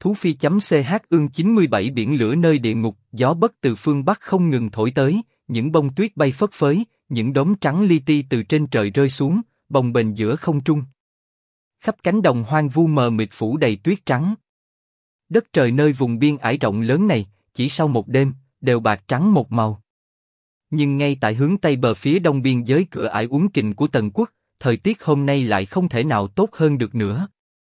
Thú phi.ch ương 97 biển lửa nơi địa ngục, gió bất từ phương Bắc không ngừng thổi tới, những bông tuyết bay phất phới, những đốm trắng li ti từ trên trời rơi xuống, bồng bềnh giữa không trung. Khắp cánh đồng hoang vu mờ mịt phủ đầy tuyết trắng. Đất trời nơi vùng biên ải rộng lớn này, chỉ sau một đêm, đều bạc trắng một màu. Nhưng ngay tại hướng tây bờ phía đông biên giới cửa ải Uốn Kình của Tần Quốc, thời tiết hôm nay lại không thể nào tốt hơn được nữa.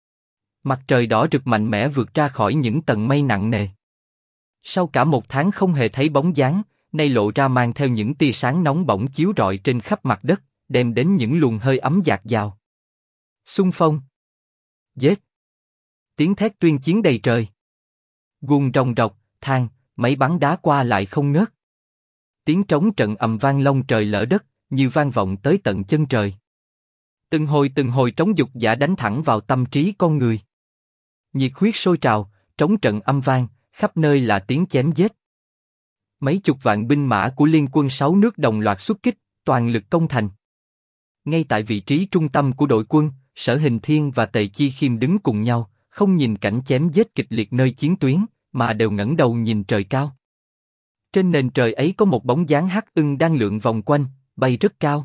Mặt trời đỏ rực mạnh mẽ vượt ra khỏi những tầng mây nặng nề. Sau cả một tháng không hề thấy bóng dáng, nay lộ ra mang theo những tia sáng nóng bỏng chiếu rọi trên khắp mặt đất, đem đến những luồng hơi ấm dạt dào. Xung phong. Giết. Tiếng thét tuyên chiến đầy trời. Guồng rồng rọc, thang, máy bắn đá qua lại không ngớt. Tiếng trống trận ầm vang long trời lở đất, như vang vọng tới tận chân trời. Từng hồi trống dục dã đánh thẳng vào tâm trí con người. Nhiệt huyết sôi trào, trống trận âm vang, khắp nơi là tiếng chém giết. Mấy chục vạn binh mã của liên quân 6 nước đồng loạt xuất kích, toàn lực công thành. Ngay tại vị trí trung tâm của đội quân, Sở Hình Thiên và Tề Chi Khiêm đứng cùng nhau, không nhìn cảnh chém giết kịch liệt nơi chiến tuyến, mà đều ngẩng đầu nhìn trời cao. Trên nền trời ấy có một bóng dáng hắc ưng đang lượn vòng quanh, bay rất cao.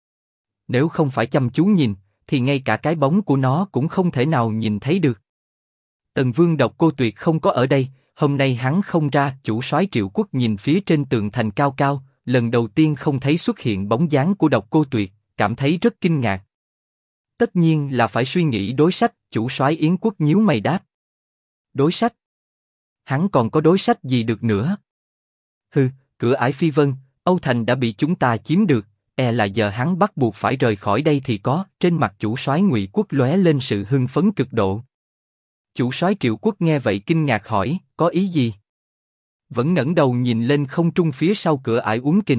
Nếu không phải chăm chú nhìn, thì ngay cả cái bóng của nó cũng không thể nào nhìn thấy được. Tần Vương Độc Cô Tuyệt không có ở đây, hôm nay hắn không ra. Chủ soái Triệu Quốc nhìn phía trên tường thành cao cao, lần đầu tiên không thấy xuất hiện bóng dáng của Độc Cô Tuyệt, cảm thấy rất kinh ngạc. Tất nhiên là phải suy nghĩ đối sách. Chủ soái Yến Quốc nhíu mày đáp. Đối sách? Hắn còn có đối sách gì được nữa? Hừ, cửa ải Phi Vân, Âu Thành đã bị chúng ta chiếm được, là giờ hắn bắt buộc phải rời khỏi đây thì có. Trên mặt chủ soái Ngụy Quốc lóe lên sự hưng phấn cực độ. Chủ soái Triệu Quốc nghe vậy kinh ngạc hỏi, có ý gì? Vẫn ngẩng đầu nhìn lên không trung phía sau cửa ải Uốn Kình.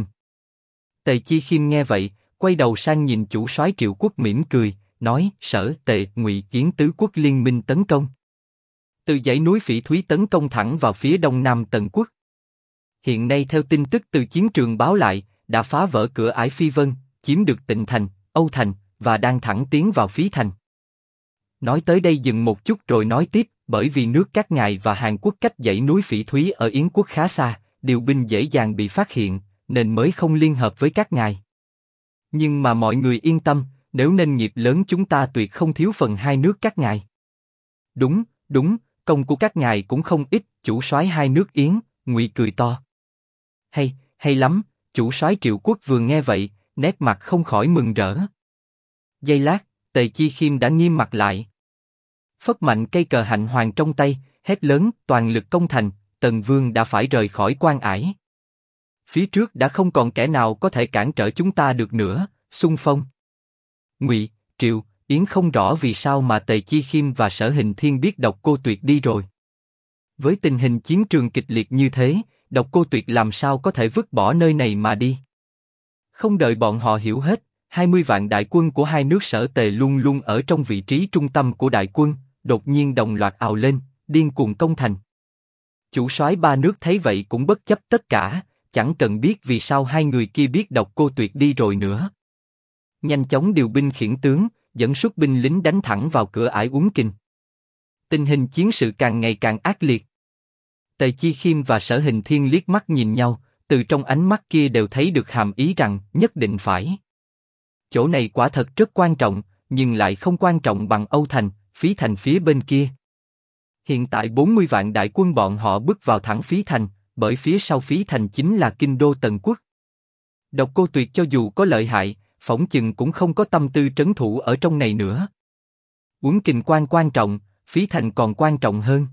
Tề Chi Khiêm nghe vậy, quay đầu sang nhìn chủ soái Triệu Quốc mỉm cười, nói: Sở, Tề, Ngụy, Yến tứ quốc liên minh tấn công. Từ dãy núi Phỉ Thúy tấn công thẳng vào phía đông nam Tần Quốc. Hiện nay theo tin tức từ chiến trường báo lại, đã phá vỡ cửa ải Phi Vân, chiếm được Tịnh Thành, Âu Thành và đang thẳng tiến vào Phí Thành. Nói tới đây dừng một chút rồi nói tiếp, bởi vì nước các ngài và Hàn Quốc cách dãy núi Phỉ Thúy ở Yến Quốc khá xa, điều binh dễ dàng bị phát hiện, nên mới không liên hợp với các ngài. Nhưng mà mọi người yên tâm, nếu nên nghiệp lớn chúng ta tuyệt không thiếu phần hai nước các ngài. Đúng, công của các ngài cũng không ít. Chủ soái hai nước Yến, Ngụy cười to. Hay lắm. Chủ soái Triệu Quốc vừa nghe vậy, nét mặt không khỏi mừng rỡ. Giây lát, Tề Chi Khiêm đã nghiêm mặt lại. Phất mạnh cây cờ hạnh hoàng trong tay, hét lớn, toàn lực công thành. Tần Vương đã phải rời khỏi quan ải. Phía trước đã không còn kẻ nào có thể cản trở chúng ta được nữa. Xung phong. Ngụy, Triệu, Yến không rõ vì sao mà Tề Chi Khiêm và Sở Hình Thiên biết Độc Cô Tuyệt đi rồi. Với tình hình chiến trường kịch liệt như thế, Độc Cô Tuyệt làm sao có thể vứt bỏ nơi này mà đi? Không đợi bọn họ hiểu hết, 20 vạn đại quân của hai nước Sở Tề luôn luôn ở trong vị trí trung tâm của đại quân, đột nhiên đồng loạt ào lên, điên cuồng công thành. Chủ soái ba nước thấy vậy cũng bất chấp tất cả, chẳng cần biết vì sao hai người kia biết Độc Cô Tuyệt đi rồi nữa. Nhanh chóng điều binh khiển tướng, dẫn xuất binh lính đánh thẳng vào cửa ải Uốn Kình. Tình hình chiến sự càng ngày càng ác liệt. Tề Chi Khiêm và Sở Hình Thiên liếc mắt nhìn nhau, từ trong ánh mắt kia đều thấy được hàm ý rằng nhất định phải. Chỗ này quả thật rất quan trọng, nhưng lại không quan trọng bằng Âu Thành, Phí Thành phía bên kia. Hiện tại 40 vạn đại quân bọn họ bước vào thẳng Phí Thành, bởi phía sau Phí Thành chính là kinh đô Tần Quốc. Độc Cô Tuyệt cho dù có lợi hại, phỏng chừng cũng không có tâm tư trấn thủ ở trong này nữa. Uốn Kình quan trọng, Phí Thành còn quan trọng hơn.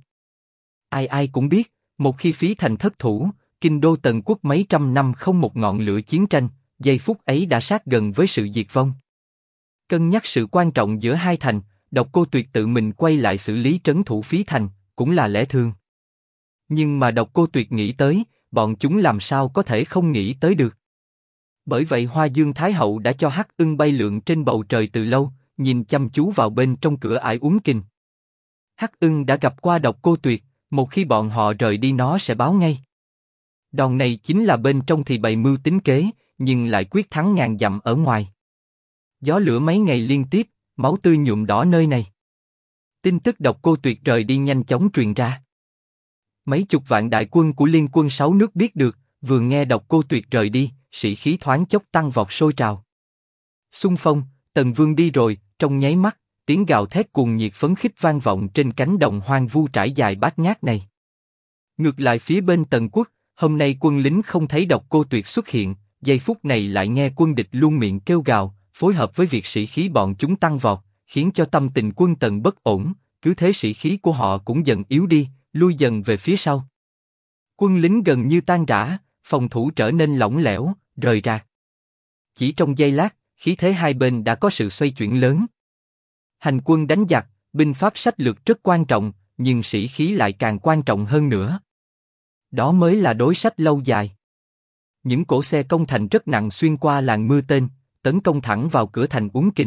Ai cũng biết, một khi Phí Thành thất thủ, kinh đô Tần Quốc mấy trăm năm không một ngọn lửa chiến tranh, giây phút ấy đã sát gần với sự diệt vong. Cân nhắc sự quan trọng giữa hai thành, Độc Cô Tuyệt tự mình quay lại xử lý trấn thủ Phí Thành, cũng là lẽ thường. Nhưng mà Độc Cô Tuyệt nghĩ tới, bọn chúng làm sao có thể không nghĩ tới được. Bởi vậy Hoa Dương Thái Hậu đã cho hắc ưng bay lượn trên bầu trời từ lâu, nhìn chăm chú vào bên trong cửa ải Uốn Kình. Hắc ưng đã gặp qua Độc Cô Tuyệt, một khi bọn họ rời đi nó sẽ báo ngay. Đòn này chính là bên trong thì bày mưu tính kế, nhưng lại quyết thắng ngàn dặm ở ngoài. Gió lửa mấy ngày liên tiếp, máu tươi nhuộm đỏ nơi này. Tin tức độc cô tuyệt rời đi nhanh chóng truyền ra. Mấy chục vạn đại quân của liên quân 6 nước biết được, vừa nghe độc cô tuyệt rời đi, sĩ khí thoáng chốc tăng vọt sôi trào. Xung phong, Tần Vương đi rồi, trong nháy mắt, tiếng gào thét cuồng nhiệt phấn khích vang vọng trên cánh đồng hoang vu trải dài bát ngát này. Ngược lại phía bên Tần Quốc, hôm nay quân lính không thấy độc cô tuyệt xuất hiện, giây phút này lại nghe quân địch luôn miệng kêu gào, phối hợp với việc sĩ khí bọn chúng tăng vọt, khiến cho tâm tình quân Tần bất ổn, cứ thế sĩ khí của họ cũng dần yếu đi, lui dần về phía sau. Quân lính gần như tan rã, phòng thủ trở nên lỏng lẻo, rời rạc. Chỉ trong giây lát, khí thế hai bên đã có sự xoay chuyển lớn. Hành quân đánh giặc, binh pháp sách lược rất quan trọng, nhưng sĩ khí lại càng quan trọng hơn nữa. Đó mới là đối sách lâu dài. Những cỗ xe công thành rất nặng xuyên qua làng mưa tên, tấn công thẳng vào cửa thành Uống Kình.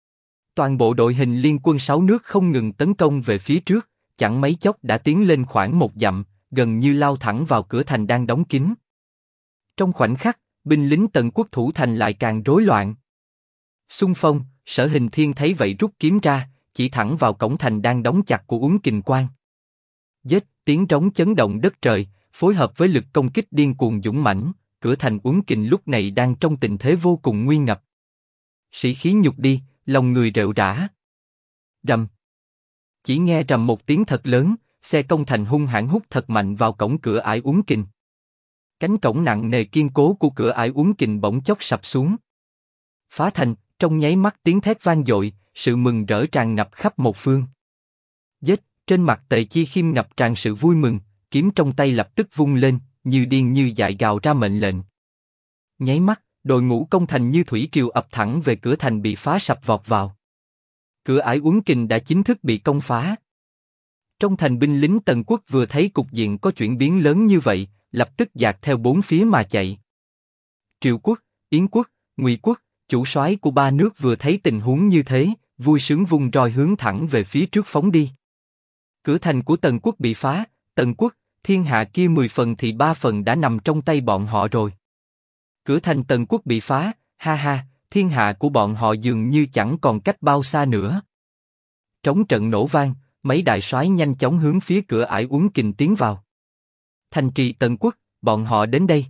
Toàn bộ đội hình liên quân 6 nước không ngừng tấn công về phía trước, chẳng mấy chốc đã tiến lên khoảng 1 dặm, gần như lao thẳng vào cửa thành đang đóng kín. Trong khoảnh khắc, binh lính Tần Quốc thủ thành lại càng rối loạn. Xung phong, Sở Hình Thiên thấy vậy rút kiếm ra, chỉ thẳng vào cổng thành đang đóng chặt của Uống Kình Quan. Giết, tiếng trống chấn động đất trời, phối hợp với lực công kích điên cuồng dũng mãnh, cửa thành Uống Kình lúc này đang trong tình thế vô cùng nguy ngập. Sĩ khí nhục đi, lòng người rệu rã. Rầm. Chỉ nghe rầm một tiếng thật lớn, xe công thành hung hãn hút thật mạnh vào cổng cửa ải Uống Kình. Cánh cổng nặng nề kiên cố của cửa ải Uống Kình bỗng chốc sập xuống. Phá thành, trong nháy mắt tiếng thét vang dội, sự mừng rỡ tràn ngập khắp một phương. Giết, trên mặt Tề Chi Khiêm ngập tràn sự vui mừng, kiếm trong tay lập tức vung lên, như điên như dại gào ra mệnh lệnh. Nháy mắt, đội ngũ công thành như thủy triều ập thẳng về cửa thành bị phá sập vọt vào. Cửa ải Uống Kình đã chính thức bị công phá. Trong thành binh lính Tần Quốc vừa thấy cục diện có chuyển biến lớn như vậy, lập tức dạt theo bốn phía mà chạy. Triệu Quốc, Yến Quốc, Ngụy Quốc, chủ soái của ba nước vừa thấy tình huống như thế, vui sướng vung roi hướng thẳng về phía trước phóng đi. Cửa thành của Tần Quốc bị phá, Tần Quốc, thiên hạ kia 10 phần thì 3 phần đã nằm trong tay bọn họ rồi. Cửa thành Tần Quốc bị phá, ha ha, thiên hạ của bọn họ dường như chẳng còn cách bao xa nữa. Trống trận nổ vang, mấy đại soái nhanh chóng hướng phía cửa ải Uống Kình tiến vào. Thành trì Tần Quốc, bọn họ đến đây.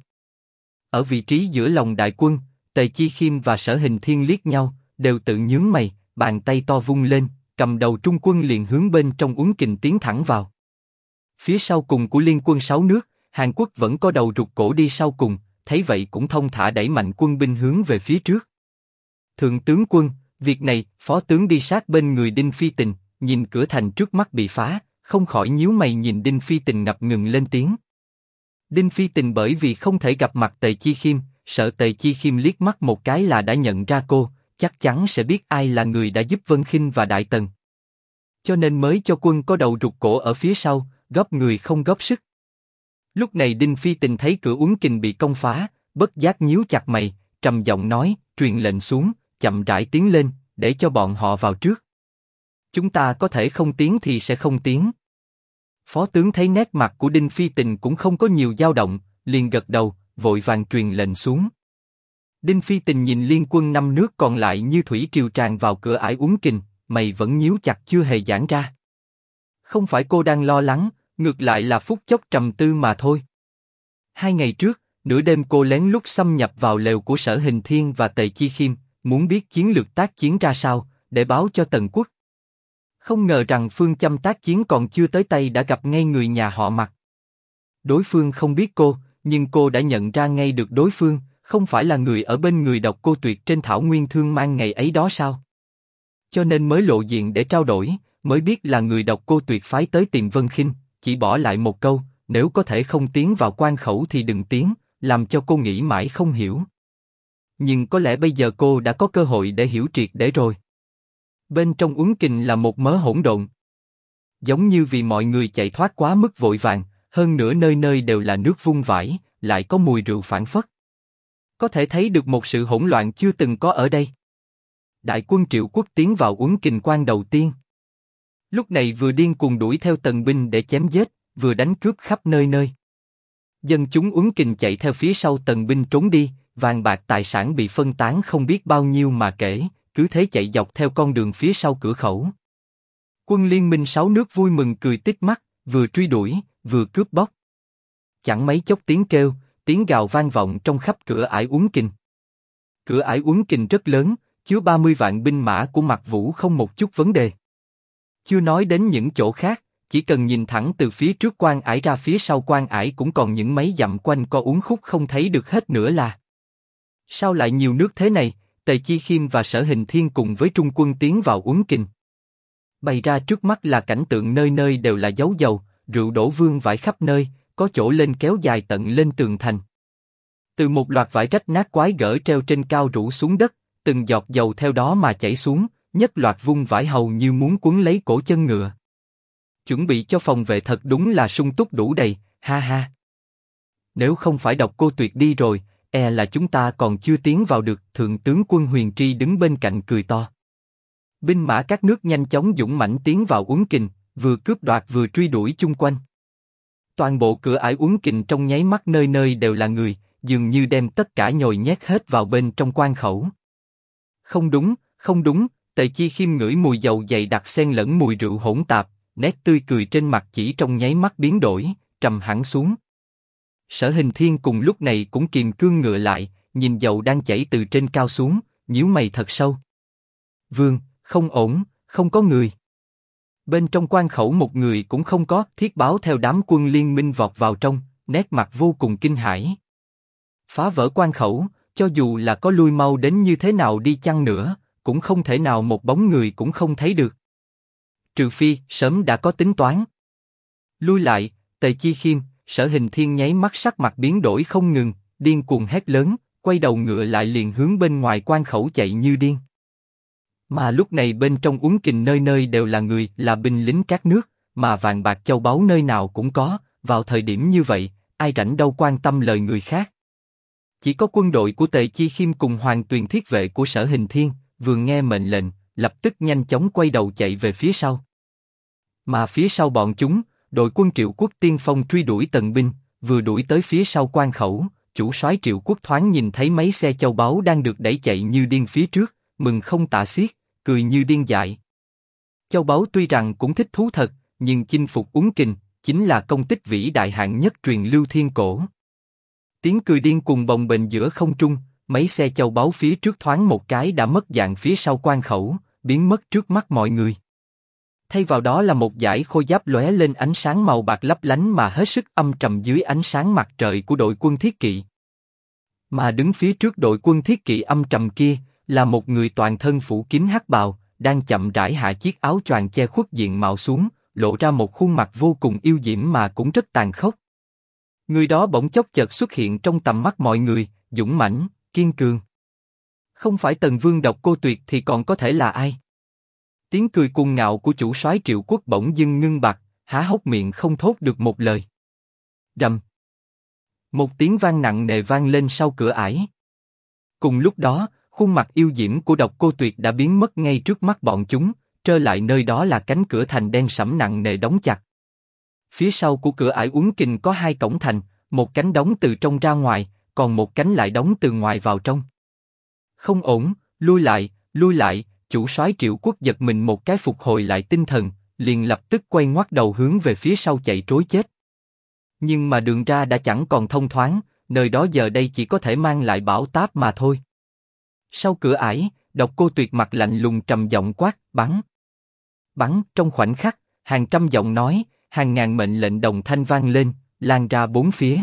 Ở vị trí giữa lòng đại quân, Tề Chi Khiêm và Sở Hình Thiên liếc nhau, đều tự nhướng mày, bàn tay to vung lên, cầm đầu trung quân liền hướng bên trong Uống Kình tiến thẳng vào. Phía sau cùng của liên quân 6 nước, Hàn Quốc vẫn có đầu rụt cổ đi sau cùng, thấy vậy cũng thông thả đẩy mạnh quân binh hướng về phía trước. Thượng tướng quân, việc này, phó tướng đi sát bên người Đinh Phi Tình, nhìn cửa thành trước mắt bị phá, không khỏi nhíu mày nhìn Đinh Phi Tình ngập ngừng lên tiếng. Đinh Phi Tình bởi vì không thể gặp mặt Tề Chi Khiêm, sợ Tề Chi Khiêm liếc mắt một cái là đã nhận ra cô, chắc chắn sẽ biết ai là người đã giúp Vân Khinh và Đại Tần. Cho nên mới cho quân có đầu rụt cổ ở phía sau, góp người không góp sức. Lúc này Đinh Phi Tình thấy cửa Uống Kình bị công phá, bất giác nhíu chặt mày, trầm giọng nói, truyền lệnh xuống, chậm rãi tiến lên, để cho bọn họ vào trước. Chúng ta có thể không tiến thì sẽ không tiến. Phó tướng thấy nét mặt của Đinh Phi Tình cũng không có nhiều dao động, liền gật đầu, vội vàng truyền lệnh xuống. Đinh Phi Tình nhìn liên quân 5 nước còn lại như thủy triều tràn vào cửa ải Uống Kình, mày vẫn nhíu chặt chưa hề giãn ra. Không phải cô đang lo lắng, ngược lại là phút chốc trầm tư mà thôi. 2 ngày trước, nửa đêm cô lén lút xâm nhập vào lều của Sở Hình Thiên và Tề Chi Khiêm, muốn biết chiến lược tác chiến ra sao, để báo cho Tần Quốc. Không ngờ rằng phương châm tác chiến còn chưa tới tay đã gặp ngay người nhà họ Mạc. Đối phương không biết cô, nhưng cô đã nhận ra ngay được đối phương, không phải là người ở bên người độc cô tuyệt trên thảo nguyên thương mang ngày ấy đó sao? Cho nên mới lộ diện để trao đổi, mới biết là người độc cô tuyệt phái tới tìm Vân Khinh, chỉ bỏ lại một câu, nếu có thể không tiến vào quan khẩu thì đừng tiến, làm cho cô nghĩ mãi không hiểu. Nhưng có lẽ bây giờ cô đã có cơ hội để hiểu triệt để rồi. Bên trong Uống Kình là một mớ hỗn độn. Giống như vì mọi người chạy thoát quá mức vội vàng, hơn nữa nơi nơi đều là nước vung vãi, lại có mùi rượu phảng phất. Có thể thấy được một sự hỗn loạn chưa từng có ở đây. Đại quân Triệu Quốc tiến vào Uống Kình quan đầu tiên. Lúc này vừa điên cuồng đuổi theo tần binh để chém giết, vừa đánh cướp khắp nơi nơi. Dân chúng Uống Kình chạy theo phía sau tần binh trốn đi, vàng bạc tài sản bị phân tán không biết bao nhiêu mà kể, cứ thế chạy dọc theo con đường phía sau cửa khẩu. Quân liên minh 6 nước vui mừng cười tít mắt, vừa truy đuổi, vừa cướp bóc. Chẳng mấy chốc tiếng kêu, tiếng gào vang vọng trong khắp cửa ải Uốn Kình. Cửa ải Uốn Kình rất lớn, chứa 30 vạn binh mã của Mạc Vũ không một chút vấn đề. Chưa nói đến những chỗ khác, chỉ cần nhìn thẳng từ phía trước quan ải ra phía sau quan ải cũng còn những mấy dặm quanh co uốn khúc không thấy được hết nữa là. Sao lại nhiều nước thế này? Tề Chi Khiêm và Sở Hình Thiên cùng với trung quân tiến vào Uốn Kình. Bày ra trước mắt là cảnh tượng nơi nơi đều là dấu dầu, rượu đổ vương vãi khắp nơi, có chỗ lên kéo dài tận lên tường thành. Từ một loạt vải rách nát quái gở treo trên cao rủ xuống đất, từng giọt dầu theo đó mà chảy xuống, nhất loạt vung vải hầu như muốn cuốn lấy cổ chân ngựa. Chuẩn bị cho phòng vệ thật đúng là sung túc đủ đầy, ha ha. Nếu không phải Độc Cô Tuyệt đi rồi, e là chúng ta còn chưa tiến vào được. Thượng tướng quân Huyền Tri đứng bên cạnh cười to. Binh mã các nước nhanh chóng dũng mãnh tiến vào Uốn Kình, vừa cướp đoạt vừa truy đuổi chung quanh. Toàn bộ cửa ải Uốn Kình trong nháy mắt nơi nơi đều là người, dường như đem tất cả nhồi nhét hết vào bên trong quan khẩu. Không đúng, không đúng. Tề Chi Khiêm ngửi mùi dầu dày đặc xen lẫn mùi rượu hỗn tạp, nét tươi cười trên mặt chỉ trong nháy mắt biến đổi, trầm hẳn xuống. Sở Hình Thiên cùng lúc này cũng kìm cương ngựa lại, nhìn dầu đang chảy từ trên cao xuống, nhíu mày thật sâu. Vương, không ổn, không có người. Bên trong quan khẩu một người cũng không có. Thiết Báo theo đám quân liên minh vọt vào trong, nét mặt vô cùng kinh hãi. Phá vỡ quan khẩu, cho dù là có lui mau đến như thế nào đi chăng nữa, cũng không thể nào một bóng người cũng không thấy được. Trừ phi sớm đã có tính toán. Lui lại. Tề Chi Khiêm, Sở Hình Thiên nháy mắt sắc mặt biến đổi không ngừng, điên cuồng hét lớn, quay đầu ngựa lại liền hướng bên ngoài quan khẩu chạy như điên. Mà lúc này bên trong Uốn Kình nơi nơi đều là người, là binh lính các nước, mà vàng bạc châu báu nơi nào cũng có. Vào thời điểm như vậy, ai rảnh đâu quan tâm lời người khác. Chỉ có quân đội của Tề Chi Khiêm cùng Hoàng Tuyền thiết vệ của Sở Hình Thiên, vừa nghe mệnh lệnh, lập tức nhanh chóng quay đầu chạy về phía sau. Mà phía sau bọn chúng, đội quân Triệu Quốc tiên phong truy đuổi tần binh, vừa đuổi tới phía sau quan khẩu, chủ soái Triệu Quốc thoáng nhìn thấy mấy xe châu báu đang được đẩy chạy như điên phía trước, mừng không tả xiết, cười như điên dại. Châu báu tuy rằng cũng thích thú thật, nhưng chinh phục Uốn Kình chính là công tích vĩ đại hạng nhất truyền lưu thiên cổ. Tiếng cười điên cuồng bồng bềnh giữa không trung, mấy xe châu báu phía trước thoáng một cái đã mất dạng phía sau quan khẩu, biến mất trước mắt mọi người. Thay vào đó là một dải khôi giáp lóe lên ánh sáng màu bạc lấp lánh mà hết sức âm trầm dưới ánh sáng mặt trời của đội quân thiết kỵ. Mà đứng phía trước đội quân thiết kỵ âm trầm kia là một người toàn thân phủ kín hắc bào, đang chậm rãi hạ chiếc áo choàng che khuất diện mạo xuống, lộ ra một khuôn mặt vô cùng yêu diễm mà cũng rất tàn khốc. Người đó bỗng chốc chợt xuất hiện trong tầm mắt mọi người, dũng mãnh, kiên cường. Không phải Tần Vương Độc Cô Tuyệt thì còn có thể là ai? Tiếng cười cuồng ngạo của chủ soái Triệu Quốc bỗng dưng ngưng bặt, há hốc miệng không thốt được một lời. Rầm. Một tiếng vang nặng nề vang lên sau cửa ải. Cùng lúc đó, khuôn mặt yêu diễm của Độc Cô Tuyệt đã biến mất ngay trước mắt bọn chúng, trơ lại nơi đó là cánh cửa thành đen sẫm nặng nề đóng chặt. Phía sau của cửa ải Uốn Kình có hai cổng thành, một cánh đóng từ trong ra ngoài, còn một cánh lại đóng từ ngoài vào trong. Không ổn, lui lại, lui lại. Chủ soái Triệu Quốc giật mình một cái phục hồi lại tinh thần, liền lập tức quay ngoắt đầu hướng về phía sau chạy trối chết. Nhưng mà đường ra đã chẳng còn thông thoáng, nơi đó giờ đây chỉ có thể mang lại bão táp mà thôi. Sau cửa ải, Độc Cô Tuyệt mặt lạnh lùng trầm giọng quát, bắn. Bắn. Trong khoảnh khắc, hàng trăm giọng nói, hàng ngàn mệnh lệnh đồng thanh vang lên, lan ra bốn phía.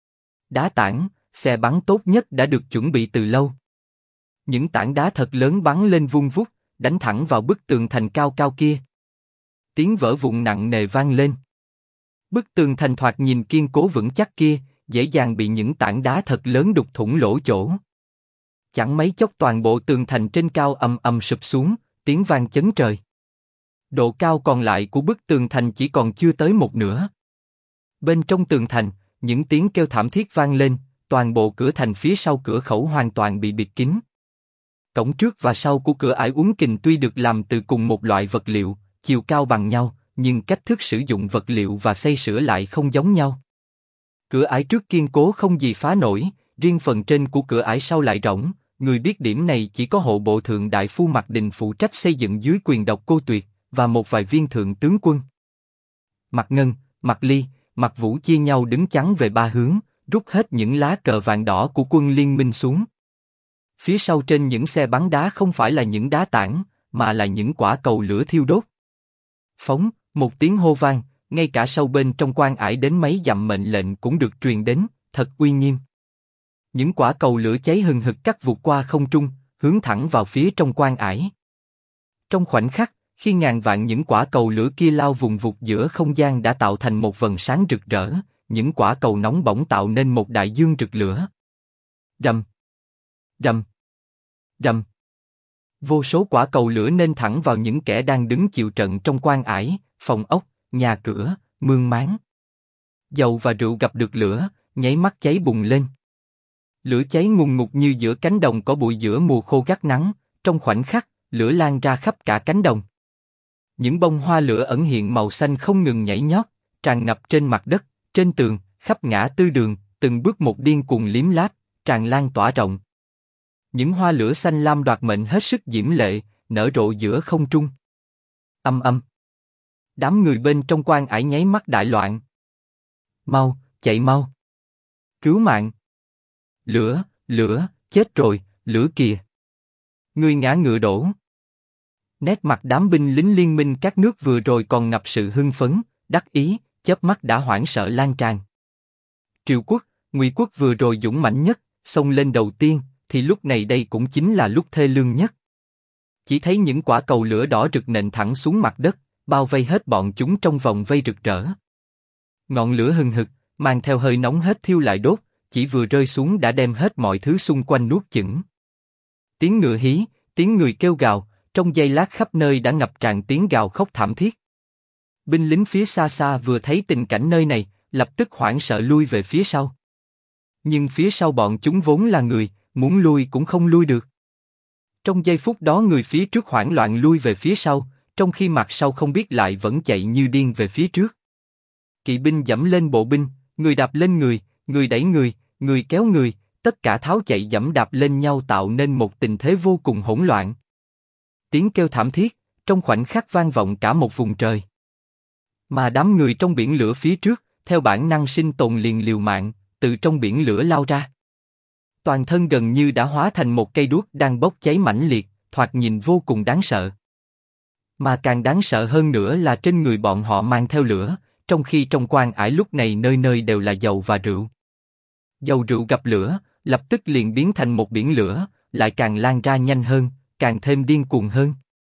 Đá tảng, xe bắn tốt nhất đã được chuẩn bị từ lâu. Những tảng đá thật lớn bắn lên vung vút, đánh thẳng vào bức tường thành cao cao kia. Tiếng vỡ vụn nặng nề vang lên. Bức tường thành thoạt nhìn kiên cố vững chắc kia, dễ dàng bị những tảng đá thật lớn đục thủng lỗ chỗ. Chẳng mấy chốc toàn bộ tường thành trên cao ầm ầm sụp xuống, tiếng vang chấn trời. Độ cao còn lại của bức tường thành chỉ còn chưa tới một nửa. Bên trong tường thành, những tiếng kêu thảm thiết vang lên, toàn bộ cửa thành phía sau cửa khẩu hoàn toàn bị bịt kín. Cổng trước và sau của cửa ải Uốn Kình tuy được làm từ cùng một loại vật liệu, chiều cao bằng nhau, nhưng cách thức sử dụng vật liệu và xây sửa lại không giống nhau. Cửa ải trước kiên cố không gì phá nổi, riêng phần trên của cửa ải sau lại rỗng. Người biết điểm này chỉ có hộ bộ thượng đại phu Mạc Đình phụ trách xây dựng dưới quyền Độc Cô Tuyệt, và một vài viên thượng tướng quân. Mạc Ngân, Mạc Ly, Mạc Vũ chia nhau đứng chắn về ba hướng, rút hết những lá cờ vàng đỏ của quân liên minh xuống. Phía sau trên những xe bắn đá không phải là những đá tảng, mà là những quả cầu lửa thiêu đốt. Phóng, một tiếng hô vang, ngay cả sâu bên trong quan ải đến mấy dặm mệnh lệnh cũng được truyền đến, thật uy nghiêm. Những quả cầu lửa cháy hừng hực cắt vụt qua không trung, hướng thẳng vào phía trong quan ải. Trong khoảnh khắc, khi ngàn vạn những quả cầu lửa kia lao vùng vụt giữa không gian đã tạo thành một vầng sáng rực rỡ, những quả cầu nóng bỏng tạo nên một đại dương rực lửa. Rầm, rầm, rầm. Vô số quả cầu lửa nên thẳng vào những kẻ đang đứng chịu trận trong quan ải, phòng ốc, nhà cửa, mương máng. Dầu và rượu gặp được lửa, nháy mắt cháy bùng lên. Lửa cháy ngùn ngụt như giữa cánh đồng cỏ bụi giữa mùa khô gắt nắng, trong khoảnh khắc, lửa lan ra khắp cả cánh đồng. Những bông hoa lửa ẩn hiện màu xanh không ngừng nhảy nhót, tràn ngập trên mặt đất, trên tường, khắp ngã tư đường, từng bước một điên cuồng liếm láp, tràn lan tỏa rộng. Những hoa lửa xanh lam đoạt mệnh hết sức diễm lệ, nở rộ giữa không trung. Âm âm. Đám người bên trong quan ải nháy mắt đại loạn. Mau, chạy mau. Cứu mạng. Lửa, lửa, chết rồi, lửa kìa. Người ngã ngựa đổ. Nét mặt đám binh lính liên minh các nước vừa rồi còn ngập sự hưng phấn, đắc ý, chớp mắt đã hoảng sợ lan tràn. Triều quốc, Ngụy quốc vừa rồi dũng mãnh nhất, xông lên đầu tiên, thì lúc này đây cũng chính là lúc thê lương nhất. Chỉ thấy những quả cầu lửa đỏ rực nện thẳng xuống mặt đất, bao vây hết bọn chúng trong vòng vây rực rỡ. Ngọn lửa hừng hực, mang theo hơi nóng hết thiêu lại đốt, chỉ vừa rơi xuống đã đem hết mọi thứ xung quanh nuốt chửng. Tiếng ngựa hí, tiếng người kêu gào, trong giây lát khắp nơi đã ngập tràn tiếng gào khóc thảm thiết. Binh lính phía xa xa vừa thấy tình cảnh nơi này, lập tức hoảng sợ lui về phía sau. Nhưng phía sau bọn chúng vốn là người, muốn lui cũng không lui được. Trong giây phút đó người phía trước hoảng loạn lui về phía sau, trong khi mặt sau không biết lại vẫn chạy như điên về phía trước. Kỵ binh giẫm lên bộ binh, người đạp lên người đẩy người kéo người, tất cả tháo chạy giẫm đạp lên nhau tạo nên một tình thế vô cùng hỗn loạn. Tiếng kêu thảm thiết, trong khoảnh khắc vang vọng cả một vùng trời. Mà đám người trong biển lửa phía trước, theo bản năng sinh tồn liền liều mạng, từ trong biển lửa lao ra. Toàn thân gần như đã hóa thành một cây đuốc đang bốc cháy mãnh liệt, thoạt nhìn vô cùng đáng sợ. Mà càng đáng sợ hơn nữa là trên người bọn họ mang theo lửa, trong khi trong quan ải lúc này nơi nơi đều là dầu và rượu. Dầu rượu gặp lửa, lập tức liền biến thành một biển lửa, lại càng lan ra nhanh hơn, càng thêm điên cuồng hơn.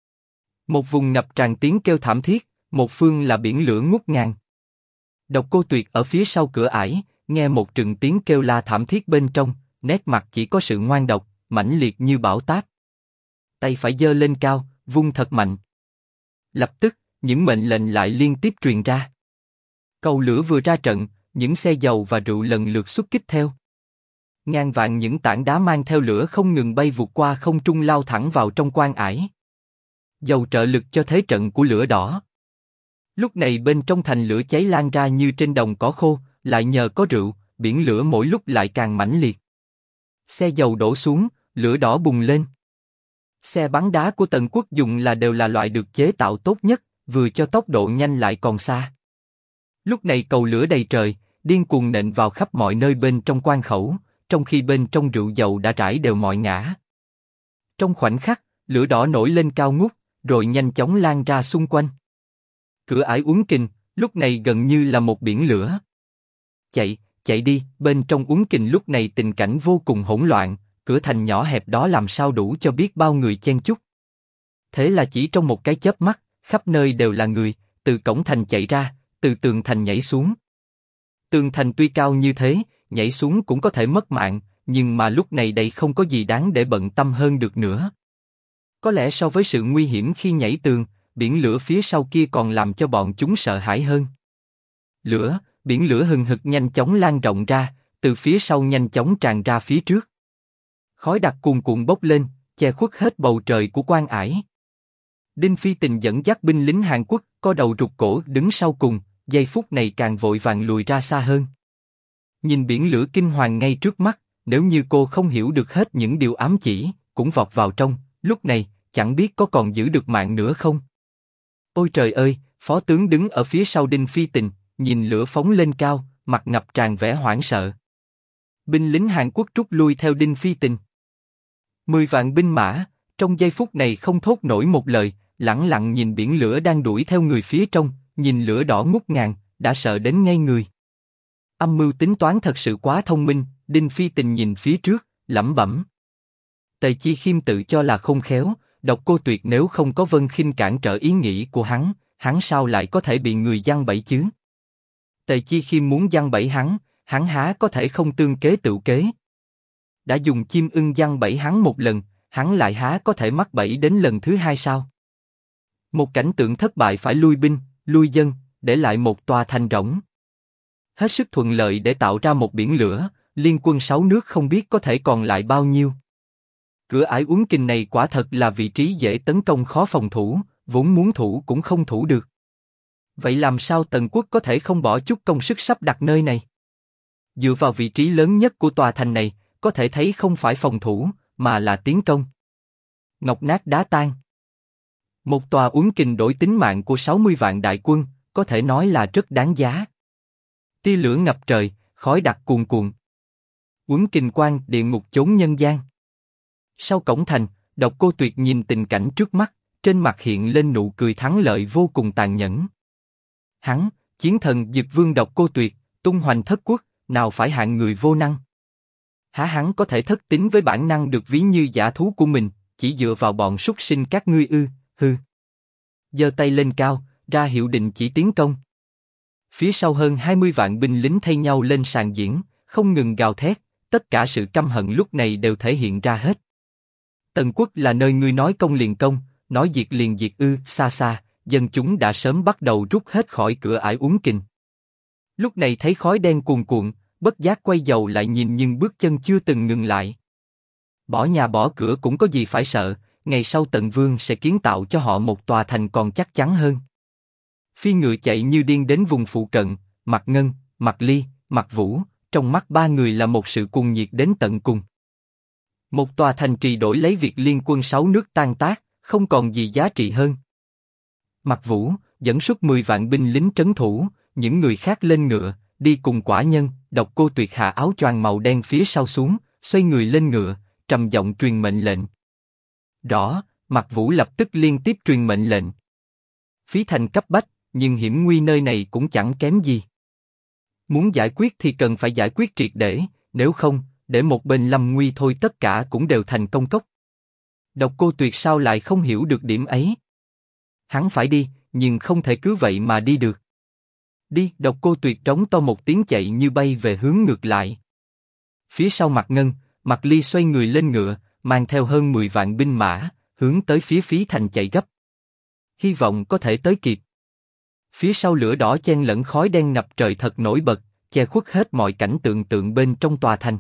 Một vùng ngập tràn tiếng kêu thảm thiết, một phương là biển lửa ngút ngàn. Độc Cô Tuyệt ở phía sau cửa ải, nghe một trận tiếng kêu la thảm thiết bên trong, nét mặt chỉ có sự ngoan độc, mãnh liệt như bão táp. Tay phải giơ lên cao, vung thật mạnh. Lập tức, những mệnh lệnh lại liên tiếp truyền ra. Cầu lửa vừa ra trận, những xe dầu và rượu lần lượt xuất kích theo. Ngàn vạn những tảng đá mang theo lửa không ngừng bay vụt qua không trung lao thẳng vào trong quan ải. Dầu trợ lực cho thế trận của lửa đỏ. Lúc này bên trong thành lửa cháy lan ra như trên đồng cỏ khô, lại nhờ có rượu, biển lửa mỗi lúc lại càng mãnh liệt. Xe dầu đổ xuống, lửa đỏ bùng lên. Xe bắn đá của Tần Quốc dùng đều là loại được chế tạo tốt nhất, vừa cho tốc độ nhanh lại còn xa. Lúc này cầu lửa đầy trời, điên cuồng nện vào khắp mọi nơi bên trong quan khẩu, trong khi bên trong rượu dầu đã rải đều mọi ngã. Trong khoảnh khắc, lửa đỏ nổi lên cao ngút, rồi nhanh chóng lan ra xung quanh. Cửa ải Uốn Kình, lúc này gần như là một biển lửa. Chạy đi, bên trong Uốn Kình lúc này tình cảnh vô cùng hỗn loạn, cửa thành nhỏ hẹp đó làm sao đủ cho biết bao người chen chúc. Thế là chỉ trong một cái chớp mắt, khắp nơi đều là người, từ cổng thành chạy ra, từ tường thành nhảy xuống. Tường thành tuy cao như thế, nhảy xuống cũng có thể mất mạng, nhưng mà lúc này đây không có gì đáng để bận tâm hơn được nữa. Có lẽ so với sự nguy hiểm khi nhảy tường, biển lửa phía sau kia còn làm cho bọn chúng sợ hãi hơn. Biển lửa hừng hực nhanh chóng lan rộng ra, từ phía sau nhanh chóng tràn ra phía trước. Khói đặc cuồn cuộn bốc lên, che khuất hết bầu trời của quan ải. Đinh Phi Tình dẫn dắt binh lính Hàn Quốc, co đầu rụt cổ đứng sau cùng, giây phút này càng vội vàng lùi ra xa hơn. Nhìn biển lửa kinh hoàng ngay trước mắt, nếu như cô không hiểu được hết những điều ám chỉ, cũng vọt vào trong, lúc này, chẳng biết có còn giữ được mạng nữa không. Ôi trời ơi, phó tướng đứng ở phía sau Đinh Phi Tình, nhìn lửa phóng lên cao, mặt ngập tràn vẻ hoảng sợ. Binh lính Hàn Quốc rút lui theo Đinh Phi Tình. 10 vạn binh mã, trong giây phút này không thốt nổi một lời, lẳng lặng nhìn biển lửa đang đuổi theo người phía trong, nhìn lửa đỏ ngút ngàn, đã sợ đến ngây người. Âm mưu tính toán thật sự quá thông minh, Đinh Phi Tình nhìn phía trước, lẩm bẩm. Tề Chi Khiêm tự cho là khôn khéo, Độc Cô Tuyệt nếu không có Vân Khinh cản trở ý nghĩ của hắn sao lại có thể bị người giăng bẫy chứ? Tề Chi Khiêm muốn giăng bẫy hắn há có thể không tương kế tự kế? Đã dùng chim ưng giăng bẫy hắn một lần, hắn lại há có thể mắc bẫy đến lần thứ hai sao? Một cảnh tượng thất bại phải lui binh, lui dân, để lại một tòa thành rỗng. Hết sức thuận lợi để tạo ra một biển lửa, liên quân 6 nước không biết có thể còn lại bao nhiêu. Cửa ải Uốn Kình này quả thật là vị trí dễ tấn công khó phòng thủ, vốn muốn thủ cũng không thủ được. Vậy làm sao Tần Quốc có thể không bỏ chút công sức sắp đặt nơi này? Dựa vào vị trí lớn nhất của tòa thành này, có thể thấy không phải phòng thủ, mà là tiến công. Ngọc nát đá tan. Một tòa Uốn Kình đổi tính mạng của 60 vạn đại quân, có thể nói là rất đáng giá. Tia lửa ngập trời, khói đặc cuồn cuộn. Uốn Kình quan địa ngục chốn nhân gian. Sau cổng thành, Độc Cô Tuyệt nhìn tình cảnh trước mắt, trên mặt hiện lên nụ cười thắng lợi vô cùng tàn nhẫn. Hắn, chiến thần Dực Vương Độc Cô Tuyệt, tung hoành thất quốc, nào phải hạng người vô năng? Há hắn có thể thất tín với bản năng được ví như dã thú của mình, chỉ dựa vào bọn súc sinh các ngươi ư? Hừ. Giơ tay lên cao, ra hiệu định chỉ tiến công. Phía sau hơn 20 vạn binh lính thay nhau lên sàn diễn, không ngừng gào thét, tất cả sự căm hận lúc này đều thể hiện ra hết. Tần Quốc là nơi ngươi nói công liền công, nói diệt liền diệt ư? Xa xa, dân chúng đã sớm bắt đầu rút hết khỏi cửa ải Uốn Kình. Lúc này thấy khói đen cuồn cuộn, bất giác quay đầu lại nhìn nhưng bước chân chưa từng ngừng lại. Bỏ nhà bỏ cửa cũng có gì phải sợ, ngày sau Tần Vương sẽ kiến tạo cho họ một tòa thành còn chắc chắn hơn. Phi ngựa chạy như điên đến vùng phụ cận, Mạc Ngân, Mạc Ly, Mạc Vũ, trong mắt ba người là một sự cuồng nhiệt đến tận cùng. Một tòa thành trì đổi lấy việc liên quân 6 nước tan tác, không còn gì giá trị hơn. Mạc Vũ dẫn xuất 10 vạn binh lính trấn thủ, những người khác lên ngựa, đi cùng quả nhân. Độc Cô Tuyệt hạ áo choàng màu đen phía sau xuống, xoay người lên ngựa, trầm giọng truyền mệnh lệnh. Rõ. Mạc Vũ lập tức liên tiếp truyền mệnh lệnh. Phí thành cấp bách, nhưng hiểm nguy nơi này cũng chẳng kém gì. Muốn giải quyết thì cần phải giải quyết triệt để, nếu không, để một bên lâm nguy thôi tất cả cũng đều thành công cốc. Độc Cô Tuyệt sao lại không hiểu được điểm ấy? Hắn phải đi, nhưng không thể cứ vậy mà đi được. Đi, Độc Cô Tuyệt trống to một tiếng chạy như bay về hướng ngược lại. Phía sau Mạc Ngân, Mạc Ly xoay người lên ngựa, mang theo hơn 10 vạn binh mã, hướng tới phía Phí thành chạy gấp. Hy vọng có thể tới kịp. Phía sau lửa đỏ chen lẫn khói đen ngập trời thật nổi bật, che khuất hết mọi cảnh tượng bên trong tòa thành.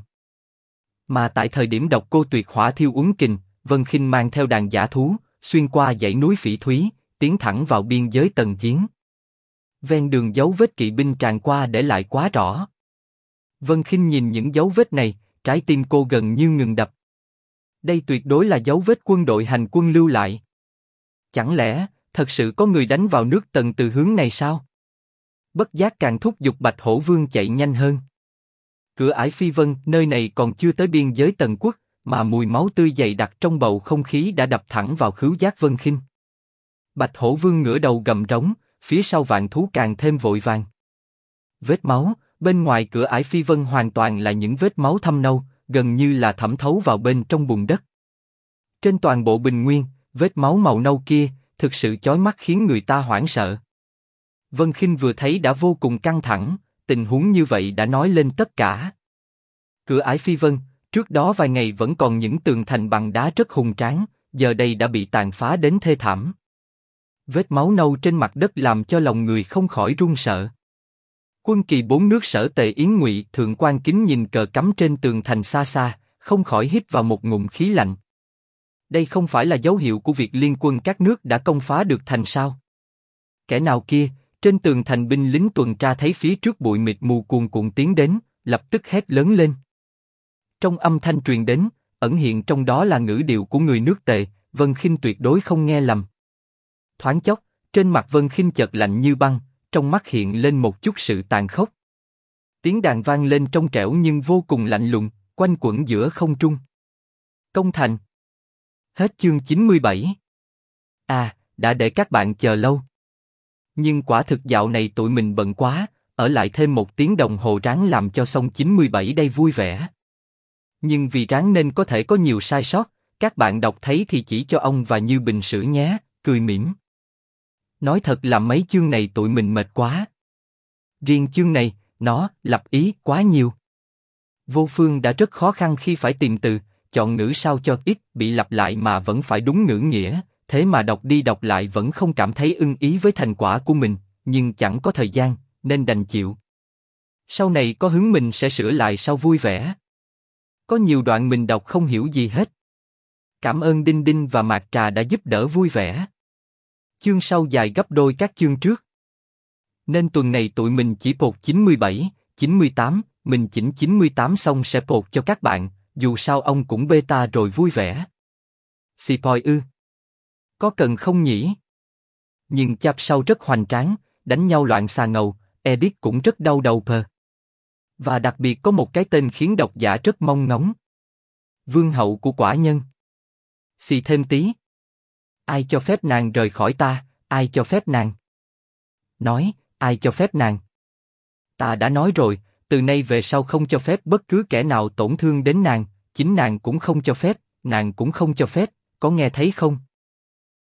Mà tại thời điểm Độc Cô Tuyệt hỏa thiêu Uốn Kình, Vân Khinh mang theo đàn dã thú, xuyên qua dãy núi Phỉ Thúy, tiến thẳng vào biên giới Tần Chiến. Ven đường dấu vết kỵ binh tràn qua để lại quá rõ. Vân Khinh nhìn những dấu vết này, trái tim cô gần như ngừng đập. Đây tuyệt đối là dấu vết quân đội hành quân lưu lại. Chẳng lẽ thật sự có người đánh vào nước Tần từ hướng này sao? Bất giác càng thúc giục Bạch Hổ Vương chạy nhanh hơn. Cửa ải Phi Vân, nơi này còn chưa tới biên giới Tần Quốc, mà mùi máu tươi dày đặc trong bầu không khí đã đập thẳng vào khứu giác Vân Khinh. Bạch Hổ Vương ngửa đầu gầm rống, phía sau vạn thú càng thêm vội vàng. Vết máu, bên ngoài cửa ải Phi Vân hoàn toàn là những vết máu thâm nâu, gần như là thẩm thấu vào bên trong bùn đất. Trên toàn bộ bình nguyên, vết máu màu nâu kia, thực sự chói mắt khiến người ta hoảng sợ. Vân Khinh vừa thấy đã vô cùng căng thẳng, tình huống như vậy đã nói lên tất cả. Cửa ải Phi Vân, trước đó vài ngày vẫn còn những tường thành bằng đá rất hùng tráng, giờ đây đã bị tàn phá đến thê thảm. Vết máu nâu trên mặt đất làm cho lòng người không khỏi run sợ. Quân kỳ 4 nước Sở Tề Yến Ngụy Thượng quan Kính nhìn cờ cắm trên tường thành xa xa, không khỏi hít vào một ngụm khí lạnh. Đây không phải là dấu hiệu của việc liên quân các nước đã công phá được thành sao? Kẻ nào kia, trên tường thành binh lính tuần tra thấy phía trước bụi mịt mù cuồn cuộn tiến đến, lập tức hét lớn lên. Trong âm thanh truyền đến, ẩn hiện trong đó là ngữ điệu của người nước Tề, Vân Khinh tuyệt đối không nghe lầm. Thoáng chốc, Trên mặt Vân Khinh chợt lạnh như băng, trong mắt hiện lên một chút sự tàn khốc. Tiếng đàn vang lên trong trẻo nhưng vô cùng lạnh lùng, quanh quẩn giữa không trung. Công thành. Hết chương 97. À, đã để các bạn chờ lâu. Nhưng quả thực dạo này tụi mình bận quá, ở lại thêm 1 tiếng đồng hồ ráng làm cho xong 97 đây vui vẻ. Nhưng vì ráng nên có thể có nhiều sai sót, các bạn đọc thấy thì chỉ cho ông và Như Bình sửa nhé, cười mỉm. Nói thật là mấy chương này tụi mình mệt quá. Riêng chương này, nó lặp ý quá nhiều. Vô Phương đã rất khó khăn khi phải tìm từ, chọn ngữ sao cho ít bị lặp lại mà vẫn phải đúng ngữ nghĩa, thế mà đọc đi đọc lại vẫn không cảm thấy ưng ý với thành quả của mình, nhưng chẳng có thời gian, nên đành chịu. Sau này có hứng mình sẽ sửa lại sau vui vẻ. Có nhiều đoạn mình đọc không hiểu gì hết. Cảm ơn Đinh Đinh và Mạc Trà đã giúp đỡ vui vẻ. Chương sau dài gấp đôi các chương trước. Nên tuần này tụi mình chỉ pột 97, 98, mình chỉnh 98 xong sẽ pột cho các bạn, dù sao ông cũng beta rồi vui vẻ. Spoil ư? Có cần không nhỉ? Nhưng chap sau rất hoành tráng, đánh nhau loạn xà ngầu, edit cũng rất đau đầu pờ. Và đặc biệt có một cái tên khiến độc giả rất mong ngóng. Vương hậu của quả nhân. Xì thêm tí. Ai cho phép nàng rời khỏi ta, ai cho phép nàng? Nói, ai cho phép nàng? Ta đã nói rồi, từ nay về sau không cho phép bất cứ kẻ nào tổn thương đến nàng, chính nàng cũng không cho phép, nàng cũng không cho phép, có nghe thấy không?